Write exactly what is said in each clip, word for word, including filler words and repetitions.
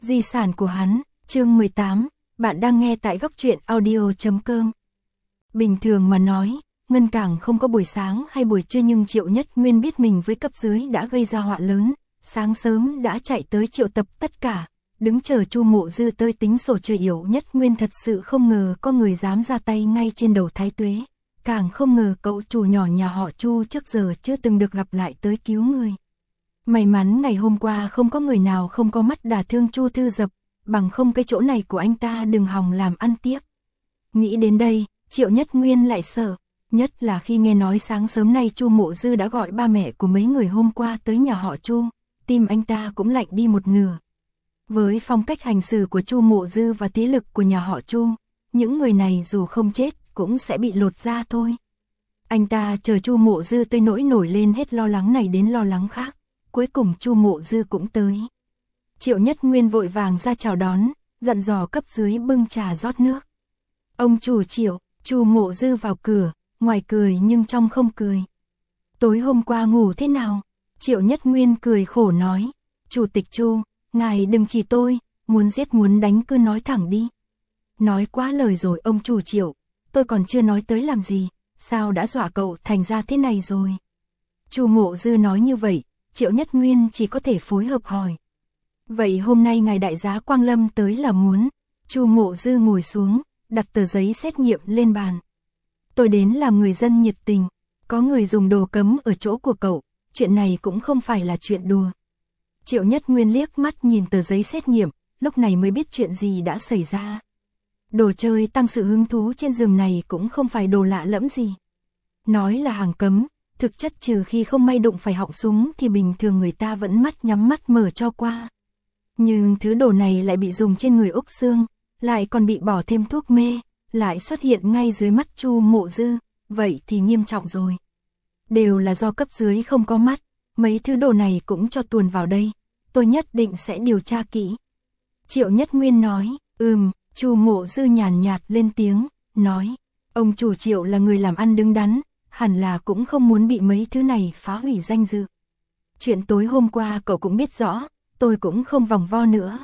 Di sản của hắn, chương mười tám, bạn đang nghe tại góc truyện audio chấm com. Bình thường mà nói, Ngân Cảng không có buổi sáng hay buổi trưa, nhưng Triệu Nhất Nguyên biết mình với cấp dưới đã gây ra họa lớn, sáng sớm đã chạy tới triệu tập tất cả, đứng chờ Chu Mộ Dư tới tính sổ. Trời, Triệu Nhất Nguyên thật sự không ngờ có người dám ra tay ngay trên đầu Thái Tuế, càng không ngờ cậu chủ nhỏ nhà họ Chu trước giờ chưa từng được gặp lại tới cứu người. May mắn ngày hôm qua không có người nào không có mắt đả thương Chu Thư Dập, bằng không cái chỗ này của anh ta đừng hòng làm ăn tiếc. Nghĩ đến đây, Triệu Nhất Nguyên lại sợ, nhất là khi nghe nói sáng sớm nay Chu Mộ Dư đã gọi ba mẹ của mấy người hôm qua tới nhà họ Chu, tim anh ta cũng lạnh đi một nửa. Với phong cách hành xử của Chu Mộ Dư và thế lực của nhà họ Chu, những người này dù không chết cũng sẽ bị lột da thôi. Anh ta chờ Chu Mộ Dư tới nỗi nổi lên hết lo lắng này đến lo lắng khác, cuối cùng Chu Mộ Dư cũng tới. Triệu Nhất Nguyên vội vàng ra chào đón, dặn dò cấp dưới bưng trà rót nước. Ông chủ Triệu, Chu Mộ Dư vào cửa, ngoài cười nhưng trong không cười. Tối hôm qua ngủ thế nào? Triệu Nhất Nguyên cười khổ nói, Chủ tịch Chu, ngài đừng chỉ tôi, muốn giết muốn đánh cứ nói thẳng đi. Nói quá lời rồi ông chủ Triệu, tôi còn chưa nói tới làm gì, sao đã dọa cậu thành ra thế này rồi? Chu Mộ Dư nói như vậy, Triệu Nhất Nguyên chỉ có thể phối hợp hỏi. Vậy hôm nay ngài đại giá Quang Lâm tới là muốn? Chu Mộ Dư ngồi xuống, đặt tờ giấy xét nghiệm lên bàn. Tôi đến làm người dân nhiệt tình, có người dùng đồ cấm ở chỗ của cậu, chuyện này cũng không phải là chuyện đùa. Triệu Nhất Nguyên liếc mắt nhìn tờ giấy xét nghiệm, lúc này mới biết chuyện gì đã xảy ra. Đồ chơi tăng sự hứng thú trên giường này cũng không phải đồ lạ lẫm gì. Nói là hàng cấm, thực chất trừ khi không may đụng phải họng súng thì bình thường người ta vẫn mắt nhắm mắt mở cho qua. Nhưng thứ đồ này lại bị dùng trên người Úc Sương, lại còn bị bỏ thêm thuốc mê, lại xuất hiện ngay dưới mắt Chu Mộ Dư, vậy thì nghiêm trọng rồi. Đều là do cấp dưới không có mắt, mấy thứ đồ này cũng cho tuồn vào đây, tôi nhất định sẽ điều tra kỹ. Triệu Nhất Nguyên nói, ừm, Chu Mộ Dư nhàn nhạt lên tiếng, nói, ông chủ Triệu là người làm ăn đứng đắn, hẳn là cũng không muốn bị mấy thứ này phá hủy danh dự. Chuyện tối hôm qua cậu cũng biết rõ, tôi cũng không vòng vo nữa.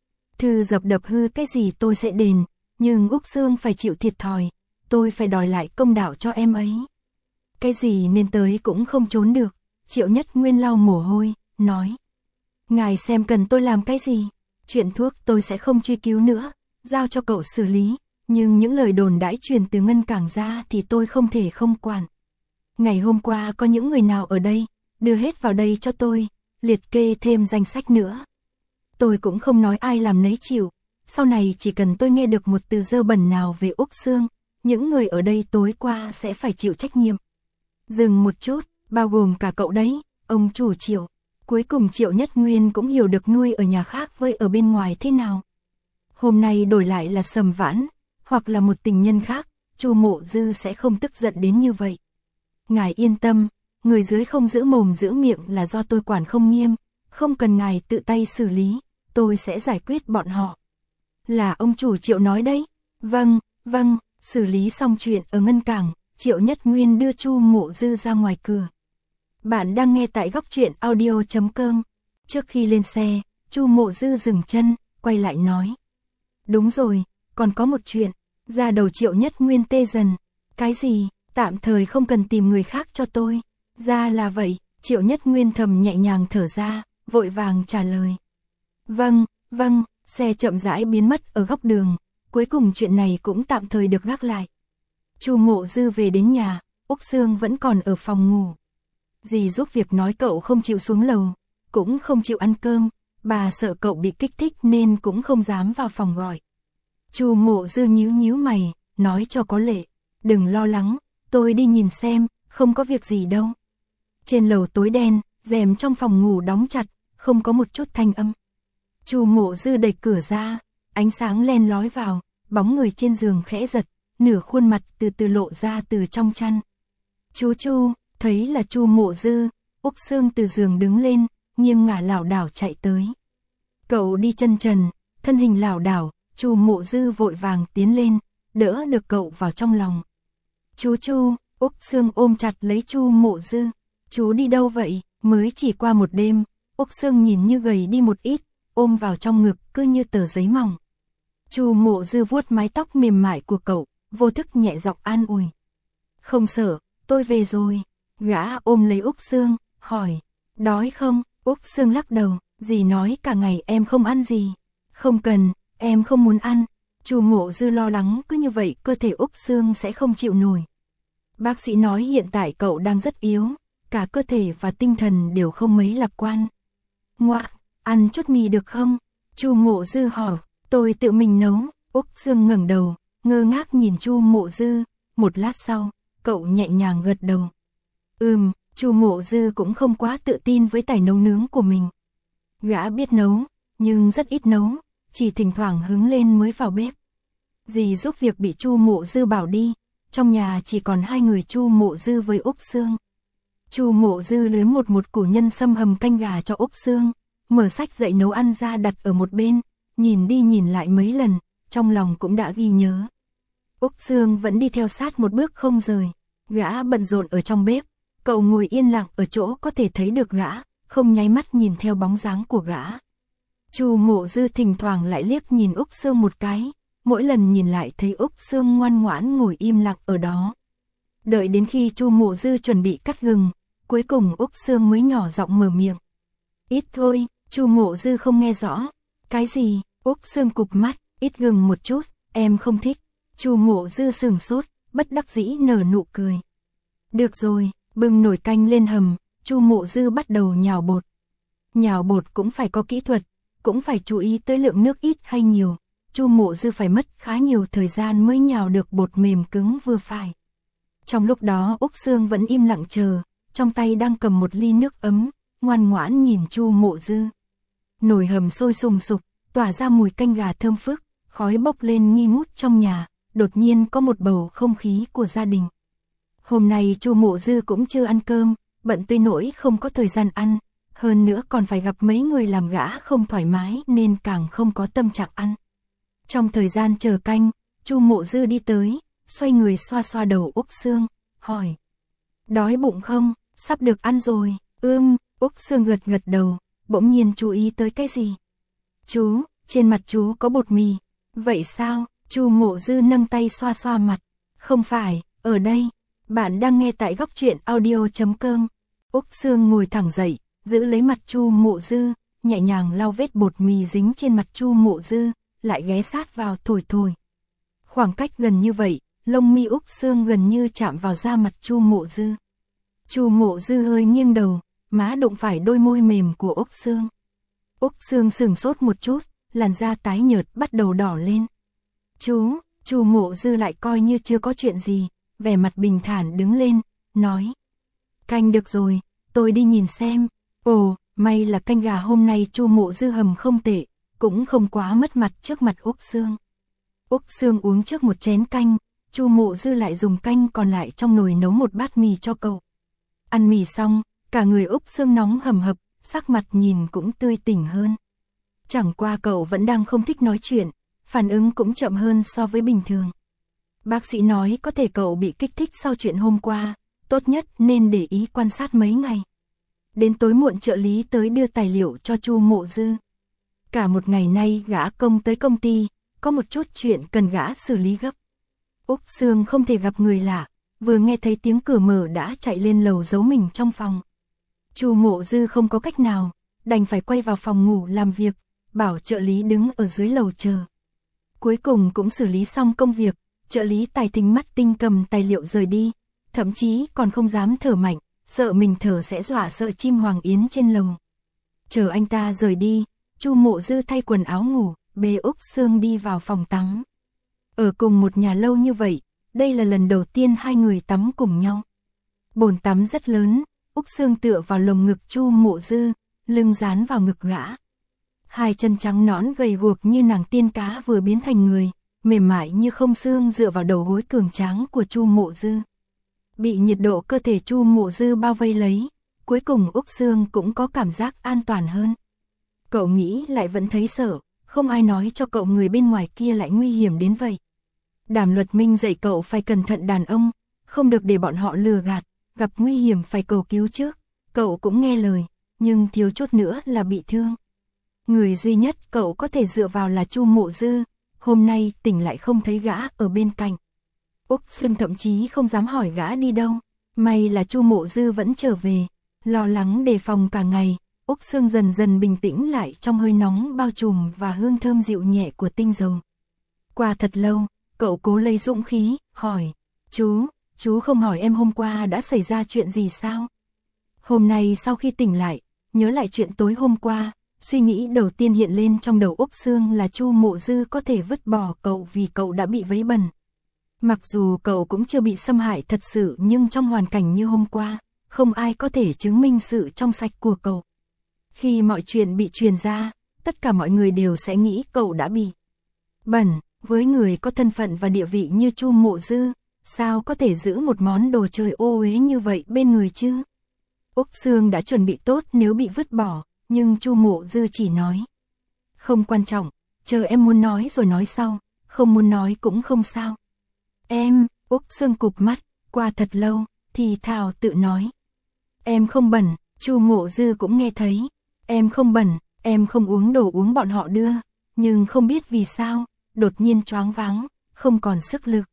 Thư Dập đập hư cái gì tôi sẽ đền, nhưng Úc Sương phải chịu thiệt thòi, tôi phải đòi lại công đạo cho em ấy. Cái gì nên tới cũng không trốn được, Triệu Nhất Nguyên lau mồ hôi, nói. Ngài xem cần tôi làm cái gì, chuyện thuốc tôi sẽ không truy cứu nữa, giao cho cậu xử lý, nhưng những lời đồn đãi truyền từ Ngân Cảng ra thì tôi không thể không quản. Ngày hôm qua có những người nào ở đây, đưa hết vào đây cho tôi, liệt kê thêm danh sách nữa. Tôi cũng không nói ai làm nấy chịu, sau này chỉ cần tôi nghe được một từ dơ bẩn nào về Úc Sương, những người ở đây tối qua sẽ phải chịu trách nhiệm. Dừng một chút, bao gồm cả cậu đấy, ông chủ Triệu. Cuối cùng Triệu Nhất Nguyên cũng hiểu được nuôi ở nhà khác với ở bên ngoài thế nào. Hôm nay đổi lại là Sầm Vãn, hoặc là một tình nhân khác, Chu Mộ Dư sẽ không tức giận đến như vậy. Ngài yên tâm, người dưới không giữ mồm giữ miệng là do tôi quản không nghiêm, không cần ngài tự tay xử lý, tôi sẽ giải quyết bọn họ. Là ông chủ Triệu nói đấy. Vâng, vâng, xử lý xong chuyện ở Ngân Cảng, Triệu Nhất Nguyên đưa Chu Mộ Dư ra ngoài cửa. Bạn đang nghe tại góc truyện audio chấm com. Trước khi lên xe, Chu Mộ Dư dừng chân, quay lại nói. Đúng rồi, còn có một chuyện. Ra đầu Triệu Nhất Nguyên tê dần. Cái gì? Tạm thời không cần tìm người khác cho tôi. Ra là vậy, Triệu Nhất Nguyên thầm nhẹ nhàng thở ra, vội vàng trả lời. Vâng, vâng, xe chậm rãi biến mất ở góc đường, cuối cùng chuyện này cũng tạm thời được gác lại. Chu Mộ Dư về đến nhà, Úc Sương vẫn còn ở phòng ngủ. Dì giúp việc nói cậu không chịu xuống lầu, cũng không chịu ăn cơm, bà sợ cậu bị kích thích nên cũng không dám vào phòng gọi. Chu Mộ Dư nhíu nhíu mày, nói cho có lệ, đừng lo lắng, tôi đi nhìn xem, không có việc gì đâu. Trên lầu tối đen, rèm trong phòng ngủ đóng chặt, không có một chút thanh âm. Chu Mộ Dư đẩy cửa ra, ánh sáng len lói vào, bóng người trên giường khẽ giật, nửa khuôn mặt từ từ lộ ra từ trong chăn. Chú Chu, thấy là Chu Mộ Dư, Úc Sương từ giường đứng lên, nghiêng ngả lảo đảo chạy tới. Cậu đi chân trần, thân hình lảo đảo, Chu Mộ Dư vội vàng tiến lên, đỡ được cậu vào trong lòng. Chú Chu, Úc Sương ôm chặt lấy Chu Mộ Dư. Chú đi đâu vậy? Mới chỉ qua một đêm, Úc Sương nhìn như gầy đi một ít, ôm vào trong ngực cứ như tờ giấy mỏng. Chu Mộ Dư vuốt mái tóc mềm mại của cậu, vô thức nhẹ giọng an ủi. Không sợ, tôi về rồi. Gã ôm lấy Úc Sương, hỏi, đói không? Úc Sương lắc đầu, dì nói cả ngày em không ăn gì. Không cần, em không muốn ăn. Chu Mộ Dư lo lắng cứ như vậy cơ thể Úc Sương sẽ không chịu nổi. Bác sĩ nói hiện tại cậu đang rất yếu, cả cơ thể và tinh thần đều không mấy lạc quan. Ngoạ, ăn chút mì được không? Chu Mộ Dư hỏi, tôi tự mình nấu. Úc Sương ngẩng đầu, ngơ ngác nhìn Chu Mộ Dư, một lát sau, cậu nhẹ nhàng gật đầu. Ừm, Chu Mộ Dư cũng không quá tự tin với tài nấu nướng của mình. Gã biết nấu, nhưng rất ít nấu, chỉ thỉnh thoảng hứng lên mới vào bếp. Dì giúp việc bị Chu Mộ Dư bảo đi, trong nhà chỉ còn hai người Chu Mộ Dư với Úc Sương. Chu Mộ Dư lấy một một củ nhân sâm hầm canh gà cho Úc Sương, mở sách dạy nấu ăn ra đặt ở một bên, nhìn đi nhìn lại mấy lần, trong lòng cũng đã ghi nhớ. Úc Sương vẫn đi theo sát một bước không rời, gã bận rộn ở trong bếp, cậu ngồi yên lặng ở chỗ có thể thấy được gã, không nháy mắt nhìn theo bóng dáng của gã. Chu Mộ Dư thỉnh thoảng lại liếc nhìn Úc Sương một cái, mỗi lần nhìn lại thấy Úc Sương ngoan ngoãn ngồi im lặng ở đó. Đợi đến khi Chu Mộ Dư chuẩn bị cắt gừng, cuối cùng Úc Sương mới nhỏ giọng mở miệng. Ít thôi, Chu Mộ Dư không nghe rõ. Cái gì? Úc Sương cụp mắt, ít gừng một chút, em không thích. Chu Mộ Dư sừng sốt, bất đắc dĩ nở nụ cười. Được rồi, bưng nồi canh lên hầm, Chu Mộ Dư bắt đầu nhào bột. Nhào bột cũng phải có kỹ thuật, cũng phải chú ý tới lượng nước ít hay nhiều. Chu Mộ Dư phải mất khá nhiều thời gian mới nhào được bột mềm cứng vừa phải. Trong lúc đó Úc Sương vẫn im lặng chờ, trong tay đang cầm một ly nước ấm, ngoan ngoãn nhìn Chu Mộ Dư. Nồi hầm sôi sùng sục, tỏa ra mùi canh gà thơm phức, khói bốc lên nghi ngút trong nhà, đột nhiên có một bầu không khí của gia đình. Hôm nay Chu Mộ Dư cũng chưa ăn cơm, bận tới nỗi không có thời gian ăn, hơn nữa còn phải gặp mấy người làm gã không thoải mái nên càng không có tâm trạng ăn. Trong thời gian chờ canh, Chu Mộ Dư đi tới, xoay người xoa xoa đầu Úc Sương, hỏi. Đói bụng không? Sắp được ăn rồi. Ưm, Úc Sương gật gật đầu, bỗng nhiên chú ý tới cái gì. Chú, trên mặt chú có bột mì. Vậy sao? Chu Mộ Dư nâng tay xoa xoa mặt. Không phải, ở đây. Bạn đang nghe tại góc truyện audio chấm com. Úc Sương ngồi thẳng dậy, giữ lấy mặt Chu Mộ Dư, nhẹ nhàng lau vết bột mì dính trên mặt Chu Mộ Dư, lại ghé sát vào thổi thổi. Khoảng cách gần như vậy, lông mi Úc Sương gần như chạm vào da mặt Chu Mộ Dư. Chu Mộ Dư hơi nghiêng đầu, má đụng phải đôi môi mềm của Úc Sương. Úc Sương sừng sốt một chút, làn da tái nhợt bắt đầu đỏ lên. Chú, Chu Mộ Dư lại coi như chưa có chuyện gì, vẻ mặt bình thản đứng lên, nói. Canh được rồi, tôi đi nhìn xem. Ồ, may là canh gà hôm nay Chu Mộ Dư hầm không tệ, cũng không quá mất mặt trước mặt Úc Sương. Úc Sương uống trước một chén canh, Chu Mộ Dư lại dùng canh còn lại trong nồi nấu một bát mì cho cậu. Ăn mì xong, cả người Úc Sương nóng hầm hập, sắc mặt nhìn cũng tươi tỉnh hơn. Chẳng qua cậu vẫn đang không thích nói chuyện, phản ứng cũng chậm hơn so với bình thường. Bác sĩ nói có thể cậu bị kích thích sau chuyện hôm qua, tốt nhất nên để ý quan sát mấy ngày. Đến tối muộn trợ lý tới đưa tài liệu cho Chu Mộ Dư. Cả một ngày nay gã công tới công ty, có một chút chuyện cần gã xử lý gấp. Úc Sương không thể gặp người lạ, vừa nghe thấy tiếng cửa mở đã chạy lên lầu giấu mình trong phòng. Chu Mộ Dư không có cách nào, đành phải quay vào phòng ngủ làm việc, bảo trợ lý đứng ở dưới lầu chờ. Cuối cùng cũng xử lý xong công việc, trợ lý tài thính mắt tinh cầm tài liệu rời đi, thậm chí còn không dám thở mạnh, sợ mình thở sẽ dọa sợ chim hoàng yến trên lầu. Chờ anh ta rời đi, Chu Mộ Dư thay quần áo ngủ, bế Úc Sương đi vào phòng tắm. Ở cùng một nhà lâu như vậy, đây là lần đầu tiên hai người tắm cùng nhau. Bồn tắm rất lớn, Úc Sương tựa vào lồng ngực Chu Mộ Dư, lưng dán vào ngực gã. Hai chân trắng nõn gầy guộc như nàng tiên cá vừa biến thành người, mềm mại như không xương dựa vào đầu gối cường tráng của Chu Mộ Dư. Bị nhiệt độ cơ thể Chu Mộ Dư bao vây lấy, cuối cùng Úc Sương cũng có cảm giác an toàn hơn. Cậu nghĩ lại vẫn thấy sợ, không ai nói cho cậu người bên ngoài kia lại nguy hiểm đến vậy. Đàm Luật Minh dạy cậu phải cẩn thận đàn ông, không được để bọn họ lừa gạt, gặp nguy hiểm phải cầu cứu trước. Cậu cũng nghe lời, nhưng thiếu chút nữa là bị thương. Người duy nhất cậu có thể dựa vào là Chu Mộ Dư, hôm nay tỉnh lại không thấy gã ở bên cạnh. Úc Sương thậm chí không dám hỏi gã đi đâu, may là Chu Mộ Dư vẫn trở về, lo lắng đề phòng cả ngày. Úc Sương dần dần bình tĩnh lại trong hơi nóng bao trùm và hương thơm dịu nhẹ của tinh dầu. Qua thật lâu, cậu cố lấy dũng khí, hỏi, chú, chú không hỏi em hôm qua đã xảy ra chuyện gì sao? Hôm nay sau khi tỉnh lại, nhớ lại chuyện tối hôm qua, suy nghĩ đầu tiên hiện lên trong đầu Úc Sương là Chu Mộ Dư có thể vứt bỏ cậu vì cậu đã bị vấy bẩn. Mặc dù cậu cũng chưa bị xâm hại thật sự nhưng trong hoàn cảnh như hôm qua, không ai có thể chứng minh sự trong sạch của cậu. Khi mọi chuyện bị truyền ra, tất cả mọi người đều sẽ nghĩ cậu đã bị bẩn. Với người có thân phận và địa vị như Chu Mộ Dư, sao có thể giữ một món đồ chơi ô uế như vậy bên người chứ? Úc Sương đã chuẩn bị tốt nếu bị vứt bỏ, nhưng Chu Mộ Dư chỉ nói, không quan trọng, chờ em muốn nói rồi nói sau, không muốn nói cũng không sao. Em, Úc Sương cụp mắt, qua thật lâu, thì thào tự nói, em không bẩn. Chu Mộ Dư cũng nghe thấy, em không bẩn, em không uống đồ uống bọn họ đưa, nhưng không biết vì sao, đột nhiên choáng váng, không còn sức lực.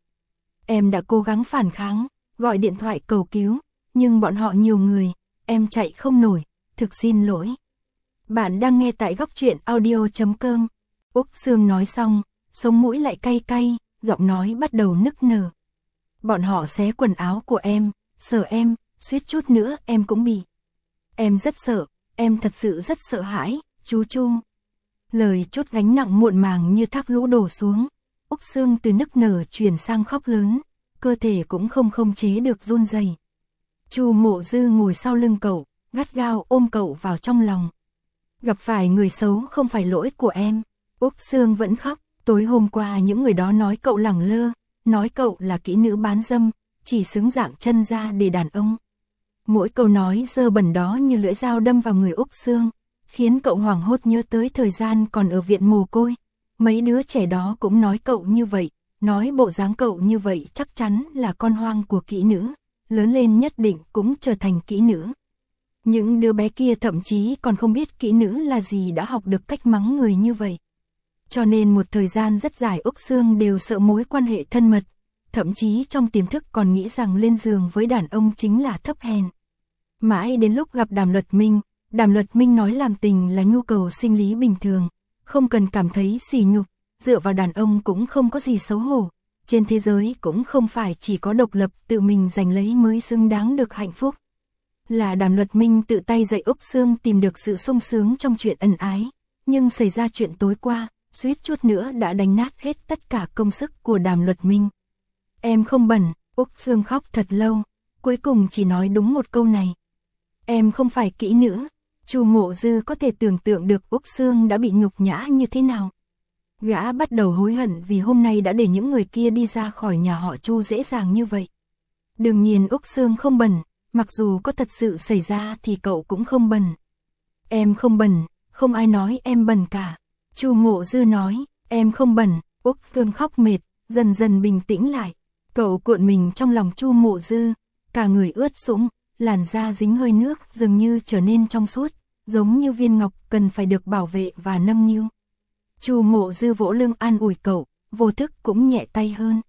Em đã cố gắng phản kháng, gọi điện thoại cầu cứu, nhưng bọn họ nhiều người, em chạy không nổi, thực xin lỗi. Bạn đang nghe tại góc truyện audio chấm com. Úc Sương nói xong, sống mũi lại cay cay, giọng nói bắt đầu nức nở. Bọn họ xé quần áo của em, sờ em, suýt chút nữa em cũng bị. Em rất sợ, em thật sự rất sợ hãi, chú Chu. Lời chút gánh nặng muộn màng như thác lũ đổ xuống. Úc Sương từ nức nở chuyển sang khóc lớn, cơ thể cũng không khống chế được run rẩy. Chu Mộ Dư ngồi sau lưng cậu, gắt gao ôm cậu vào trong lòng. Gặp phải người xấu không phải lỗi của em. Úc Sương vẫn khóc, tối hôm qua những người đó nói cậu lẳng lơ, nói cậu là kỹ nữ bán dâm, chỉ xứng dạng chân ra để đàn ông. Mỗi câu nói dơ bẩn đó như lưỡi dao đâm vào người Úc Sương, khiến cậu hoảng hốt nhớ tới thời gian còn ở viện mồ côi. Mấy đứa trẻ đó cũng nói cậu như vậy, nói bộ dáng cậu như vậy chắc chắn là con hoang của kỹ nữ, lớn lên nhất định cũng trở thành kỹ nữ. Những đứa bé kia thậm chí còn không biết kỹ nữ là gì đã học được cách mắng người như vậy. Cho nên một thời gian rất dài Úc Sương đều sợ mối quan hệ thân mật, thậm chí trong tiềm thức còn nghĩ rằng lên giường với đàn ông chính là thấp hèn. Mãi đến lúc gặp Đàm Luật Minh, Đàm Luật Minh nói làm tình là nhu cầu sinh lý bình thường, không cần cảm thấy sỉ nhục, dựa vào đàn ông cũng không có gì xấu hổ. Trên thế giới cũng không phải chỉ có độc lập tự mình giành lấy mới xứng đáng được hạnh phúc. Là Đàm Luật Minh tự tay dạy Úc Sương tìm được sự sung sướng trong chuyện ân ái, nhưng xảy ra chuyện tối qua, suýt chút nữa đã đánh nát hết tất cả công sức của Đàm Luật Minh. Em không bẩn. Úc Sương khóc thật lâu, cuối cùng chỉ nói đúng một câu này. Em không phải kỹ nữ. Chu Mộ Dư có thể tưởng tượng được Úc Sương đã bị nhục nhã như thế nào. Gã bắt đầu hối hận vì hôm nay đã để những người kia đi ra khỏi nhà họ Chu dễ dàng như vậy. Đương nhiên Úc Sương không bẩn, mặc dù có thật sự xảy ra thì cậu cũng không bẩn. Em không bẩn, không ai nói em bẩn cả. Chu Mộ Dư nói, em không bẩn. Úc Sương khóc mệt, dần dần bình tĩnh lại. Cậu cuộn mình trong lòng Chu Mộ Dư, cả người ướt sũng, làn da dính hơi nước dường như trở nên trong suốt, giống như viên ngọc cần phải được bảo vệ và nâng niu. Chu Mộ Dư vỗ lưng an ủi cậu, vô thức cũng nhẹ tay hơn.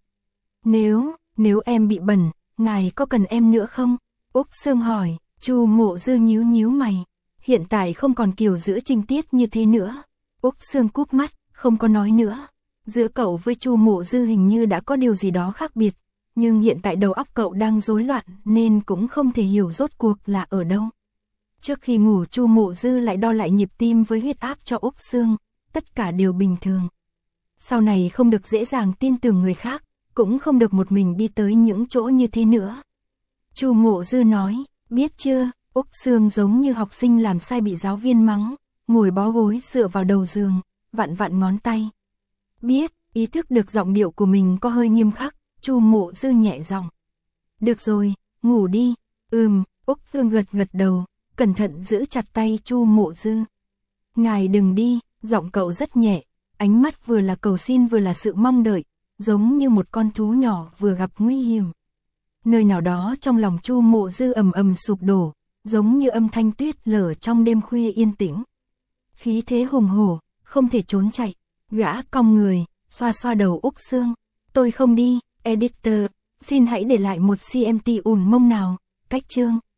Nếu, nếu em bị bẩn, ngài có cần em nữa không? Úc Sương hỏi. Chu Mộ Dư nhíu nhíu mày, hiện tại không còn kiểu giữ trinh tiết như thế nữa. Úc Sương cúp mắt, không có nói nữa. Giữa cậu với Chu Mộ Dư hình như đã có điều gì đó khác biệt, nhưng hiện tại đầu óc cậu đang rối loạn nên cũng không thể hiểu rốt cuộc là ở đâu. Trước khi ngủ Chu Mộ Dư lại đo lại nhịp tim với huyết áp cho Úc Sương, tất cả đều bình thường. Sau này không được dễ dàng tin tưởng người khác, cũng không được một mình đi tới những chỗ như thế nữa. Chu Mộ Dư nói, biết chưa? Úc Sương giống như học sinh làm sai bị giáo viên mắng, ngồi bó gối dựa vào đầu giường, vặn vặn ngón tay. Biết. Ý thức được giọng điệu của mình có hơi nghiêm khắc, Chu Mộ Dư nhẹ giọng. Được rồi, ngủ đi. Ừm. Úc Sương gật gật đầu, cẩn thận giữ chặt tay Chu Mộ Dư. Ngài đừng đi. Giọng cậu rất nhẹ, ánh mắt vừa là cầu xin vừa là sự mong đợi, giống như một con thú nhỏ vừa gặp nguy hiểm. Nơi nào đó trong lòng Chu Mộ Dư ầm ầm sụp đổ, giống như âm thanh tuyết lở trong đêm khuya yên tĩnh. khí thế hùng hổ, không thể trốn chạy. Gã cong người, xoa xoa đầu Úc Sương. Tôi không đi, editor, xin hãy để lại một xê em tê ùn mông nào, cách chương.